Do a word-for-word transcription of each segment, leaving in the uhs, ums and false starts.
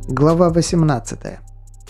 Глава восемнадцатая.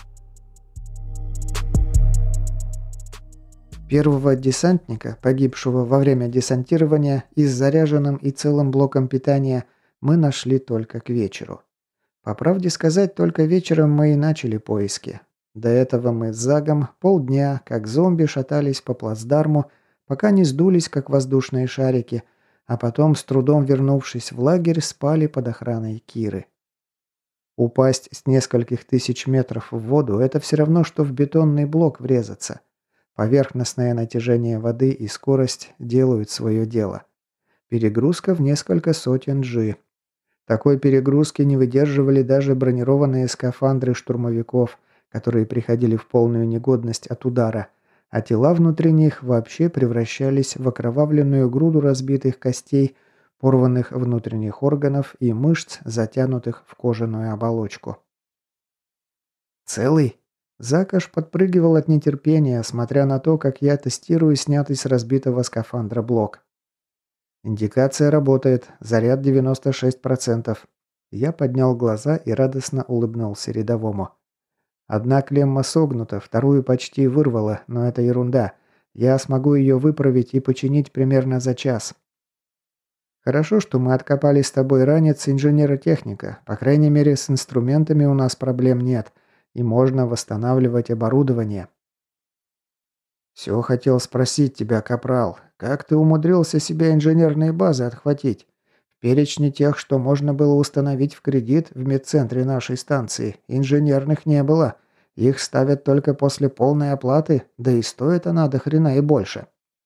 Первого десантника, погибшего во время десантирования и с заряженным и целым блоком питания, мы нашли только к вечеру. По правде сказать, только вечером мы и начали поиски. До этого мы с Загом полдня, как зомби, шатались по плацдарму, пока не сдулись, как воздушные шарики, а потом, с трудом вернувшись в лагерь, спали под охраной Киры. Упасть с нескольких тысяч метров в воду – это все равно, что в бетонный блок врезаться. Поверхностное натяжение воды и скорость делают свое дело. Перегрузка в несколько сотен джи. Такой перегрузки не выдерживали даже бронированные скафандры штурмовиков, которые приходили в полную негодность от удара, а тела внутри них вообще превращались в окровавленную груду разбитых костей, порванных внутренних органов и мышц, затянутых в кожаную оболочку. «Целый?» Зак аж подпрыгивал от нетерпения, смотря на то, как я тестирую снятый с разбитого скафандра блок. «Индикация работает. Заряд девяносто шесть процентов». Я поднял глаза и радостно улыбнулся рядовому. Одна клемма согнута, вторую почти вырвало, но это ерунда. Я смогу ее выправить и починить примерно за час. Хорошо, что мы откопали с тобой ранец инженера-техника. По крайней мере, с инструментами у нас проблем нет, и можно восстанавливать оборудование. Все хотел спросить тебя, капрал, как ты умудрился себе инженерные базы отхватить? В перечне тех, что можно было установить в кредит в медцентре нашей станции, инженерных не было. Их ставят только после полной оплаты, да и стоит она до хрена и больше.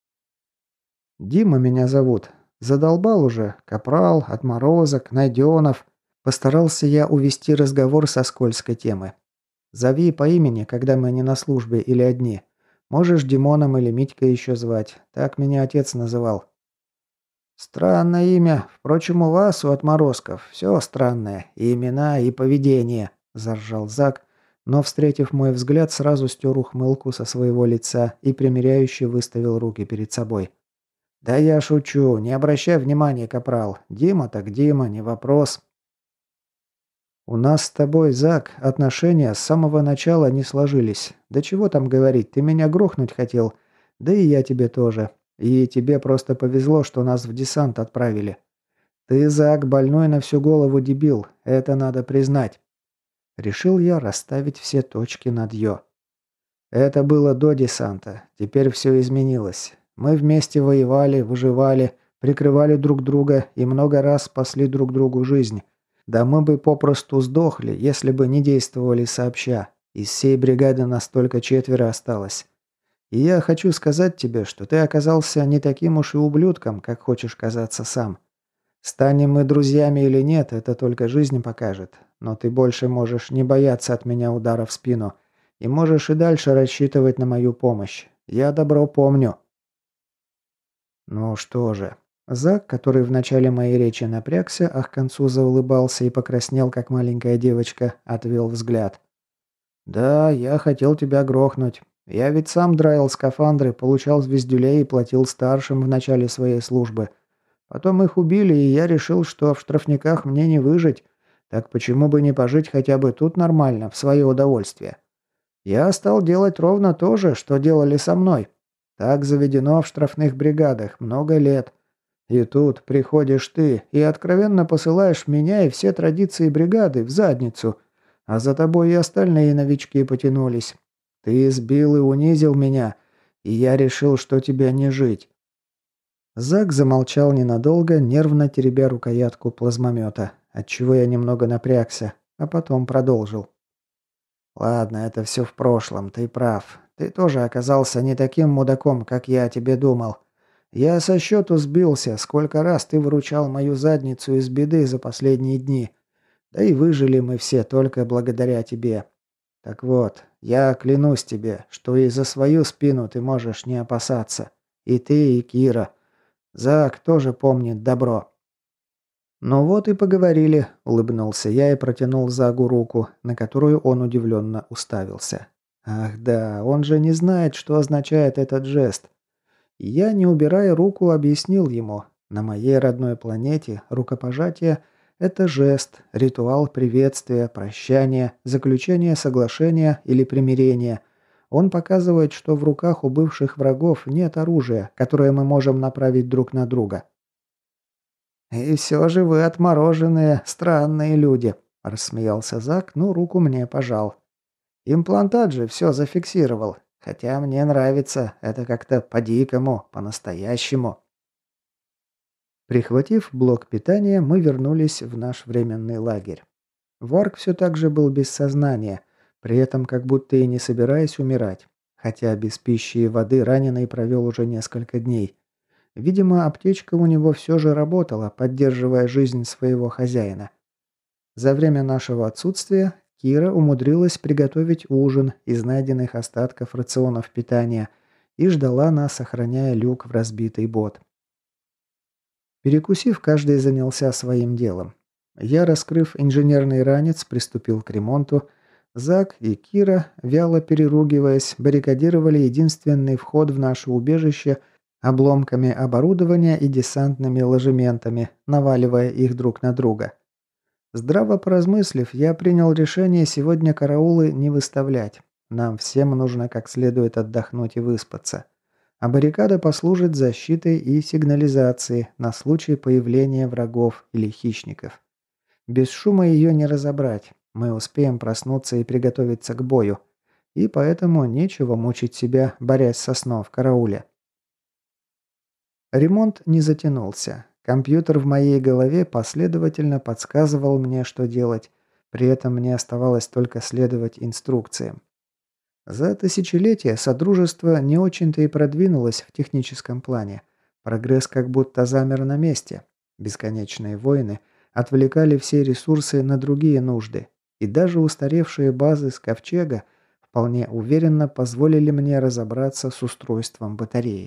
Дима меня зовут. Задолбал уже. Капрал, отморозок, Найденов. Постарался я увести разговор со скользкой темы. Зови по имени, когда мы не на службе или одни. Можешь Димоном или Митькой еще звать. Так меня отец называл. Странное имя. Впрочем, у вас, у отморозков, все странное. И имена, и поведение, заржал Зак, но, встретив мой взгляд, сразу стер ухмылку со своего лица и примиряюще выставил руки перед собой. «Да я шучу, не обращай внимания, капрал. Дима так Дима, не вопрос». «У нас с тобой, Зак, отношения с самого начала не сложились. Да чего там говорить, ты меня грохнуть хотел. Да и я тебе тоже. И тебе просто повезло, что нас в десант отправили. Ты, Зак, больной на всю голову дебил, это надо признать». Решил я расставить все точки над «ё». Это было до десанта, теперь все изменилось. Мы вместе воевали, выживали, прикрывали друг друга и много раз спасли друг другу жизнь. Да мы бы попросту сдохли, если бы не действовали сообща. Из всей бригады нас только четверо осталось. И я хочу сказать тебе, что ты оказался не таким уж и ублюдком, как хочешь казаться сам. Станем мы друзьями или нет, это только жизнь покажет. Но ты больше можешь не бояться от меня удара в спину. И можешь и дальше рассчитывать на мою помощь. Я добро помню. Ну что же. Зак, который в начале моей речи напрягся, а к концу заулыбался и покраснел, как маленькая девочка, отвел взгляд. «Да, я хотел тебя грохнуть. Я ведь сам драил скафандры, получал звездюлей и платил старшим в начале своей службы. Потом их убили, и я решил, что в штрафниках мне не выжить. Так почему бы не пожить хотя бы тут нормально, в свое удовольствие? Я стал делать ровно то же, что делали со мной. Так заведено в штрафных бригадах много лет. И тут приходишь ты и откровенно посылаешь меня и все традиции бригады в задницу, а за тобой и остальные новички потянулись. Ты избил и унизил меня, и я решил, что тебе не жить». Зак замолчал ненадолго, нервно теребя рукоятку плазмомета, отчего я немного напрягся, а потом продолжил. «Ладно, это все в прошлом, ты прав. Ты тоже оказался не таким мудаком, как я о тебе думал. Я со счету сбился, сколько раз ты выручал мою задницу из беды за последние дни. Да и выжили мы все только благодаря тебе. Так вот, я клянусь тебе, что и за свою спину ты можешь не опасаться. И ты, и Кира. Зак тоже помнит добро». «Ну вот и поговорили», — улыбнулся я и протянул Загу руку, на которую он удивленно уставился. «Ах да, он же не знает, что означает этот жест». И я, не убирая руку, объяснил ему. На моей родной планете рукопожатие Это жест, ритуал приветствия, прощания, заключения соглашения или примирения. Он показывает, что в руках у бывших врагов нет оружия, которое мы можем направить друг на друга. «И все же вы отмороженные, странные люди», – рассмеялся Зак, но руку мне пожал. «Имплантат же все зафиксировал. Хотя мне нравится, это как-то по-дикому, по-настоящему». Прихватив блок питания, мы вернулись в наш временный лагерь. Варг все так же был без сознания, при этом как будто и не собираясь умирать, хотя без пищи и воды раненый провел уже несколько дней. Видимо, аптечка у него все же работала, поддерживая жизнь своего хозяина. За время нашего отсутствия Кира умудрилась приготовить ужин из найденных остатков рационов питания и ждала нас, охраняя люк в разбитый бот. Перекусив, каждый занялся своим делом. Я, раскрыв инженерный ранец, приступил к ремонту. Зак и Кира, вяло переругиваясь, баррикадировали единственный вход в наше убежище обломками оборудования и десантными ложементами, наваливая их друг на друга. Здраво поразмыслив, я принял решение сегодня караулы не выставлять. Нам всем нужно как следует отдохнуть и выспаться. А баррикада послужит защитой и сигнализацией на случай появления врагов или хищников. Без шума ее не разобрать. Мы успеем проснуться и приготовиться к бою. И поэтому нечего мучить себя, борясь со сном в карауле. Ремонт не затянулся. Компьютер в моей голове последовательно подсказывал мне, что делать. При этом мне оставалось только следовать инструкциям. За тысячелетия Содружество не очень-то и продвинулось в техническом плане. Прогресс как будто замер на месте. Бесконечные войны отвлекали все ресурсы на другие нужды. И даже устаревшие базы с Ковчега вполне уверенно позволили мне разобраться с устройством батареи.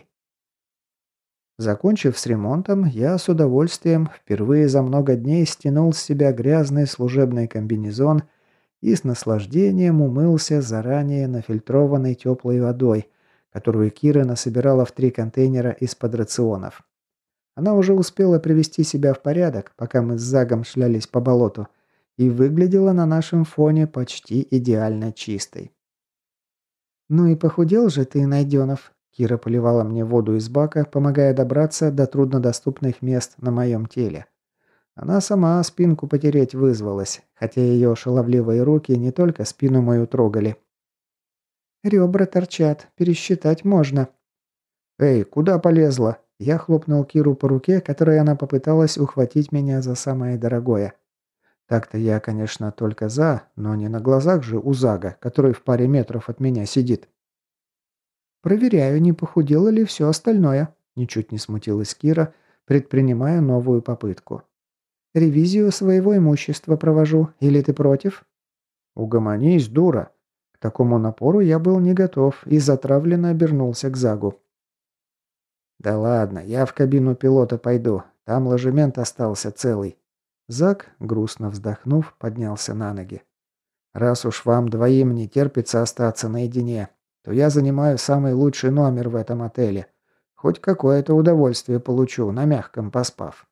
Закончив с ремонтом, я с удовольствием впервые за много дней стянул с себя грязный служебный комбинезон и с наслаждением умылся заранее нафильтрованной теплой водой, которую Кира насобирала в три контейнера из-под рационов. Она уже успела привести себя в порядок, пока мы с Загом шлялись по болоту, и выглядела на нашем фоне почти идеально чистой. «Ну и похудел же ты, Найденов!» Кира поливала мне воду из бака, помогая добраться до труднодоступных мест на моем теле. Она сама спинку потереть вызвалась, хотя ее шаловливые руки не только спину мою трогали. «Ребра торчат, пересчитать можно». «Эй, куда полезла?» Я хлопнул Киру по руке, которой она попыталась ухватить меня за самое дорогое. Так-то я, конечно, только за, но не на глазах же у Зага, который в паре метров от меня сидит. «Проверяю, не похудело ли все остальное», – ничуть не смутилась Кира, предпринимая новую попытку. «Ревизию своего имущества провожу, или ты против?» «Угомонись, дура!» К такому напору я был не готов и затравленно обернулся к Загу. «Да ладно, я в кабину пилота пойду, там ложемент остался целый». Заг, грустно вздохнув, поднялся на ноги. «Раз уж вам двоим не терпится остаться наедине, то я занимаю самый лучший номер в этом отеле. Хоть какое-то удовольствие получу, на мягком поспав».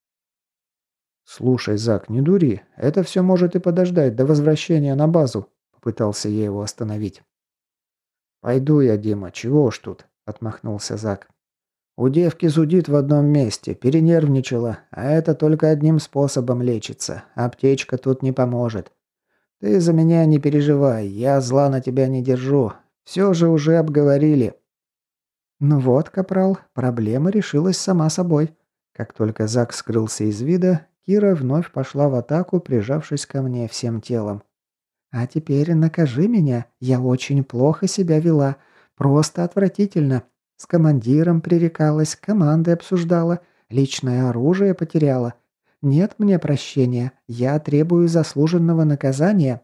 «Слушай, Зак, не дури. Это все может и подождать до возвращения на базу», — попытался я его остановить. «Пойду я, Дима, чего уж тут», — отмахнулся Зак. «У девки зудит в одном месте, перенервничала, а это только одним способом лечится. Аптечка тут не поможет. Ты за меня не переживай, я зла на тебя не держу. Все же уже обговорили». «Ну вот, капрал, проблема решилась сама собой». Как только Зак скрылся из вида, Кира вновь пошла в атаку, прижавшись ко мне всем телом. «А теперь накажи меня, я очень плохо себя вела, просто отвратительно. С командиром пререкалась, команды обсуждала, личное оружие потеряла. Нет мне прощения, я требую заслуженного наказания».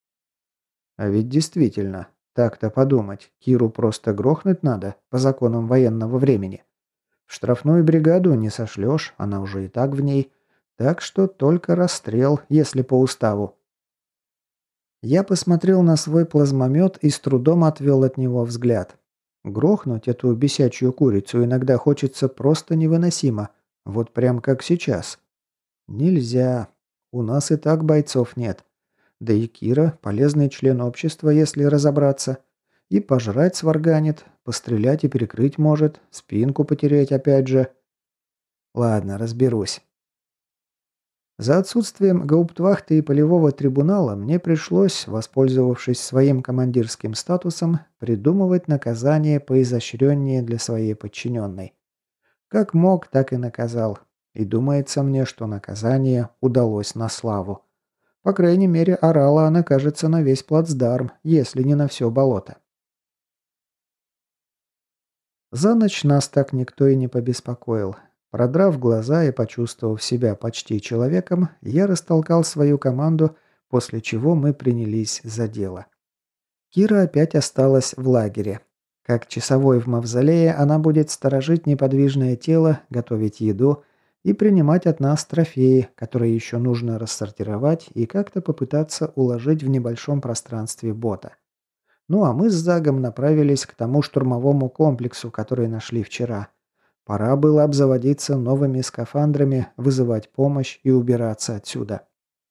А ведь действительно, так-то подумать, Киру просто грохнуть надо, по законам военного времени. В штрафную бригаду не сошлешь, она уже и так в ней. Так что только расстрел, если по уставу. Я посмотрел на свой плазмомет и с трудом отвел от него взгляд. Грохнуть эту бесячую курицу иногда хочется просто невыносимо. Вот прям как сейчас. Нельзя. У нас и так бойцов нет. Да и Кира– полезный член общества, если разобраться. И пожрать сварганит, пострелять и перекрыть может, спинку потереть опять же. Ладно, разберусь. За отсутствием гауптвахты и полевого трибунала мне пришлось, воспользовавшись своим командирским статусом, придумывать наказание поизощреннее для своей подчиненной. Как мог, так и наказал. И думается мне, что наказание удалось на славу. По крайней мере, орала она, кажется, на весь плацдарм, если не на все болото. За ночь нас так никто и не побеспокоил. Продрав глаза и почувствовав себя почти человеком, я растолкал свою команду, после чего мы принялись за дело. Кира опять осталась в лагере. Как часовой в мавзолее, она будет сторожить неподвижное тело, готовить еду и принимать от нас трофеи, которые еще нужно рассортировать и как-то попытаться уложить в небольшом пространстве бота. Ну а мы с Загом направились к тому штурмовому комплексу, который нашли вчера. Пора было обзаводиться новыми скафандрами, вызывать помощь и убираться отсюда.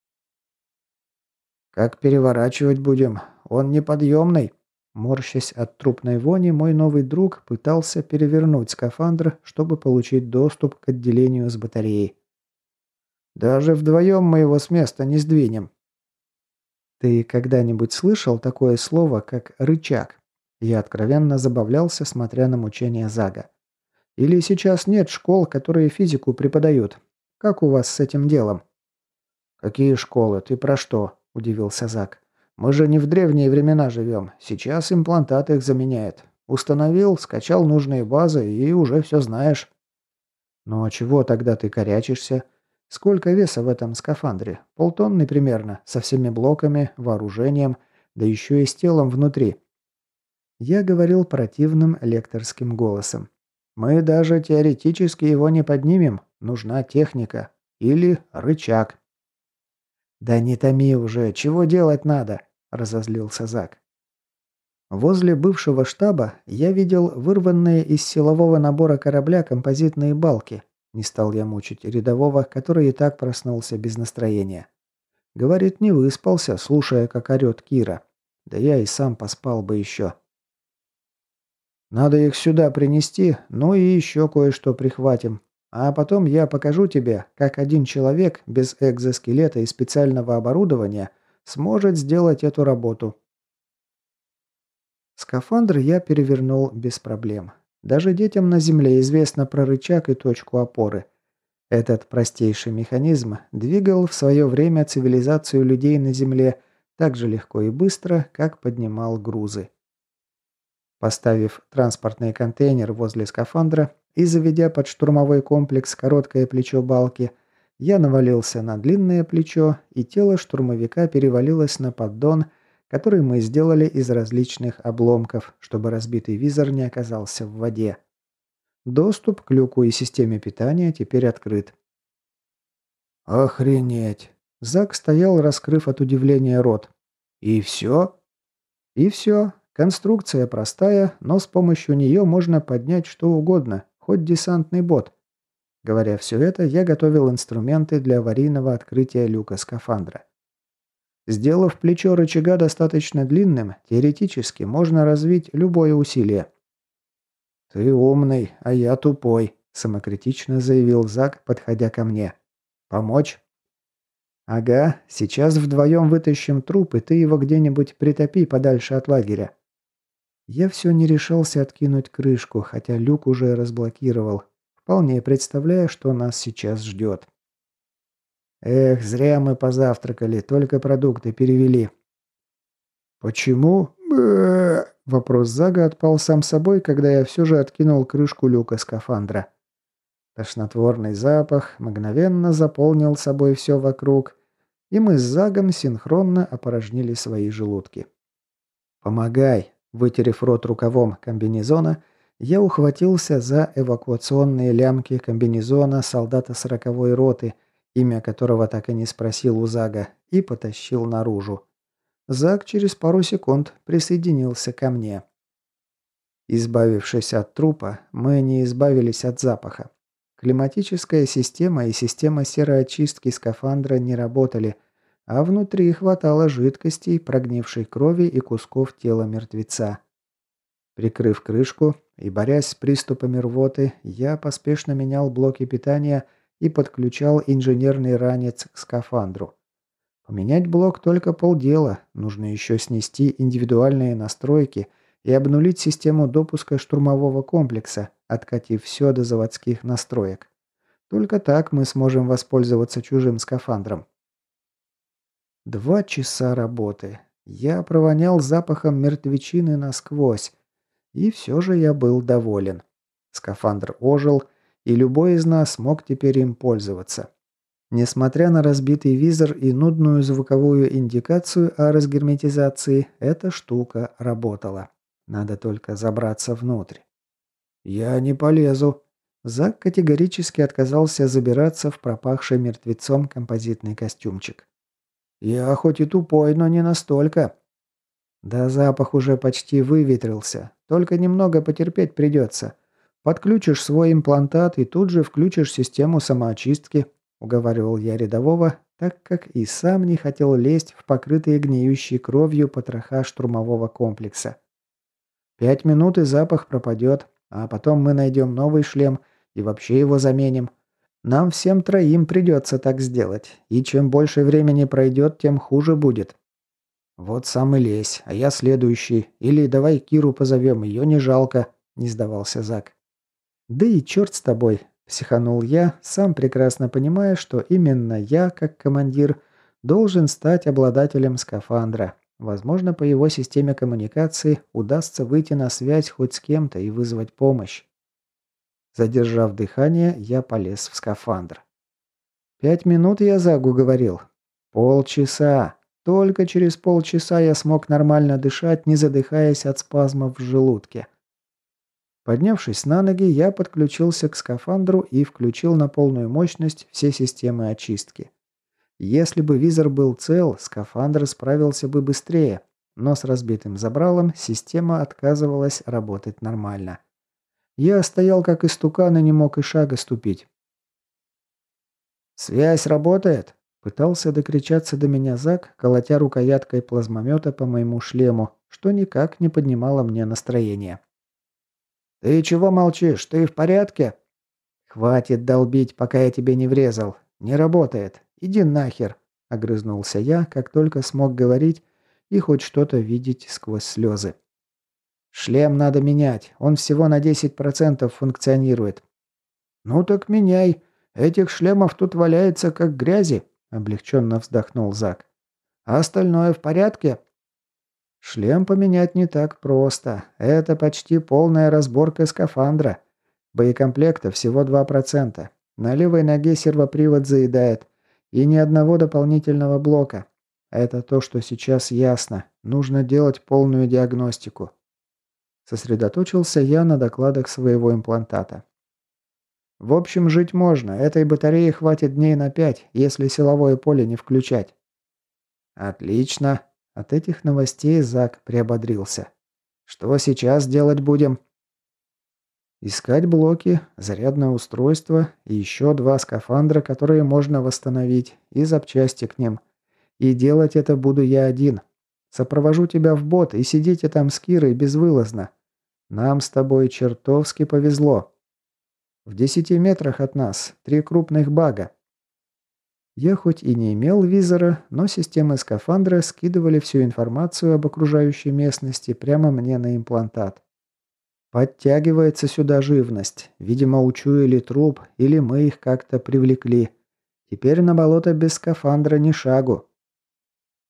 «Как переворачивать будем? Он неподъемный!» Морщась от трупной вони, мой новый друг пытался перевернуть скафандр, чтобы получить доступ к отделению с батареей. «Даже вдвоем мы его с места не сдвинем». «Ты когда-нибудь слышал такое слово, как «рычаг»?» Я откровенно забавлялся, смотря на мучения Зага. «Или сейчас нет школ, которые физику преподают? Как у вас с этим делом?» «Какие школы? Ты про что?» – удивился Заг. «Мы же не в древние времена живем. Сейчас имплантат их заменяет. Установил, скачал нужные базы и уже все знаешь». «Ну а чего тогда ты корячишься? Сколько веса в этом скафандре? Полтонны примерно, со всеми блоками, вооружением, да еще и с телом внутри». Я говорил противным лекторским голосом. «Мы даже теоретически его не поднимем. Нужна техника. Или рычаг». «Да не томи уже, чего делать надо?» – разозлился Зак. Возле бывшего штаба я видел вырванные из силового набора корабля композитные балки. Не стал я мучить рядового, который и так проснулся без настроения. Говорит, не выспался, слушая, как орет Кира. Да я и сам поспал бы еще. «Надо их сюда принести, ну и еще кое-что прихватим. А потом я покажу тебе, как один человек без экзоскелета и специального оборудования сможет сделать эту работу». Скафандр я перевернул без проблем. Даже детям на Земле известно про рычаг и точку опоры. Этот простейший механизм двигал в свое время цивилизацию людей на Земле так же легко и быстро, как поднимал грузы. Поставив транспортный контейнер возле скафандра и заведя под штурмовой комплекс короткое плечо балки, я навалился на длинное плечо, и тело штурмовика перевалилось на поддон, который мы сделали из различных обломков, чтобы разбитый визор не оказался в воде. Доступ к люку и системе питания теперь открыт. «Охренеть!» Зак стоял, раскрыв от удивления рот. «И все?» «И все. Конструкция простая, но с помощью нее можно поднять что угодно, хоть десантный бот». Говоря все это, я готовил инструменты для аварийного открытия люка скафандра. Сделав плечо рычага достаточно длинным, теоретически можно развить любое усилие. «Ты умный, а я тупой», – самокритично заявил Зак, подходя ко мне. «Помочь?» «Ага, сейчас вдвоем вытащим труп, и ты его где-нибудь притопи подальше от лагеря». Я все не решался откинуть крышку, хотя люк уже разблокировал, вполне представляя, что нас сейчас ждет. «Эх, зря мы позавтракали, только продукты перевели». «Почему?» Бэ Вопрос Зага отпал сам собой, когда я все же откинул крышку люка скафандра. Тошнотворный запах мгновенно заполнил собой все вокруг, и мы с Загом синхронно опорожнили свои желудки. «Помогай!» Вытерев рот рукавом комбинезона, я ухватился за эвакуационные лямки комбинезона солдата сороковой роты, имя которого так и не спросил у Зага, и потащил наружу. Заг через пару секунд присоединился ко мне. Избавившись от трупа, мы не избавились от запаха. Климатическая система и система сероочистки скафандра не работали, а внутри хватало жидкостей, прогнившей крови и кусков тела мертвеца. Прикрыв крышку и борясь с приступами рвоты, я поспешно менял блоки питания и подключал инженерный ранец к скафандру. Поменять блок только полдела, нужно еще снести индивидуальные настройки и обнулить систему допуска штурмового комплекса, откатив все до заводских настроек. Только так мы сможем воспользоваться чужим скафандром. Два часа работы. Я провонял запахом мертвечины насквозь. И все же я был доволен. Скафандр ожил, и любой из нас мог теперь им пользоваться. Несмотря на разбитый визор и нудную звуковую индикацию о разгерметизации, эта штука работала. Надо только забраться внутрь. «Я не полезу». Зак категорически отказался забираться в пропахший мертвецом композитный костюмчик. «Я хоть и тупой, но не настолько». «Да запах уже почти выветрился. Только немного потерпеть придется. Подключишь свой имплантат и тут же включишь систему самоочистки», — уговаривал я рядового, так как и сам не хотел лезть в покрытые гниющей кровью потроха штурмового комплекса. «Пять минут и запах пропадет, а потом мы найдем новый шлем и вообще его заменим. Нам всем троим придется так сделать, и чем больше времени пройдет, тем хуже будет». «Вот сам и лезь, а я следующий. Или давай Киру позовем, ее не жалко», — не сдавался Зак. «Да и черт с тобой», — психанул я, сам прекрасно понимая, что именно я, как командир, должен стать обладателем скафандра. Возможно, по его системе коммуникации удастся выйти на связь хоть с кем-то и вызвать помощь. Задержав дыхание, я полез в скафандр. «Пять минут я Загу говорил. Полчаса. Только через полчаса я смог нормально дышать, не задыхаясь от спазмов в желудке». Поднявшись на ноги, я подключился к скафандру и включил на полную мощность все системы очистки. Если бы визор был цел, скафандр справился бы быстрее, но с разбитым забралом система отказывалась работать нормально. Я стоял как истукан и не мог и шага ступить. «Связь работает?» — пытался докричаться до меня Зак, колотя рукояткой плазмомета по моему шлему, что никак не поднимало мне настроение. «Ты чего молчишь? Ты в порядке?» «Хватит долбить, пока я тебе не врезал. Не работает. Иди нахер!» — огрызнулся я, как только смог говорить и хоть что-то видеть сквозь слезы. «Шлем надо менять. Он всего на десять процентов функционирует». «Ну так меняй. Этих шлемов тут валяется как грязи», — облегченно вздохнул Зак. «А остальное в порядке?» «Шлем поменять не так просто. Это почти полная разборка скафандра. Боекомплекта всего два процента. На левой ноге сервопривод заедает. И ни одного дополнительного блока. Это то, что сейчас ясно. Нужно делать полную диагностику». Сосредоточился я на докладах своего имплантата. «В общем, жить можно. Этой батареи хватит дней на пять, если силовое поле не включать». «Отлично». От этих новостей Зак приободрился. «Что сейчас делать будем?» «Искать блоки, зарядное устройство и еще два скафандра, которые можно восстановить, и запчасти к ним. И делать это буду я один. Сопровожу тебя в бот и сидите там с Кирой безвылазно. Нам с тобой чертовски повезло. В десяти метрах от нас три крупных бага». Я хоть и не имел визора, но системы скафандра скидывали всю информацию об окружающей местности прямо мне на имплантат. Подтягивается сюда живность. Видимо, учуяли труп, или мы их как-то привлекли. Теперь на болото без скафандра ни шагу.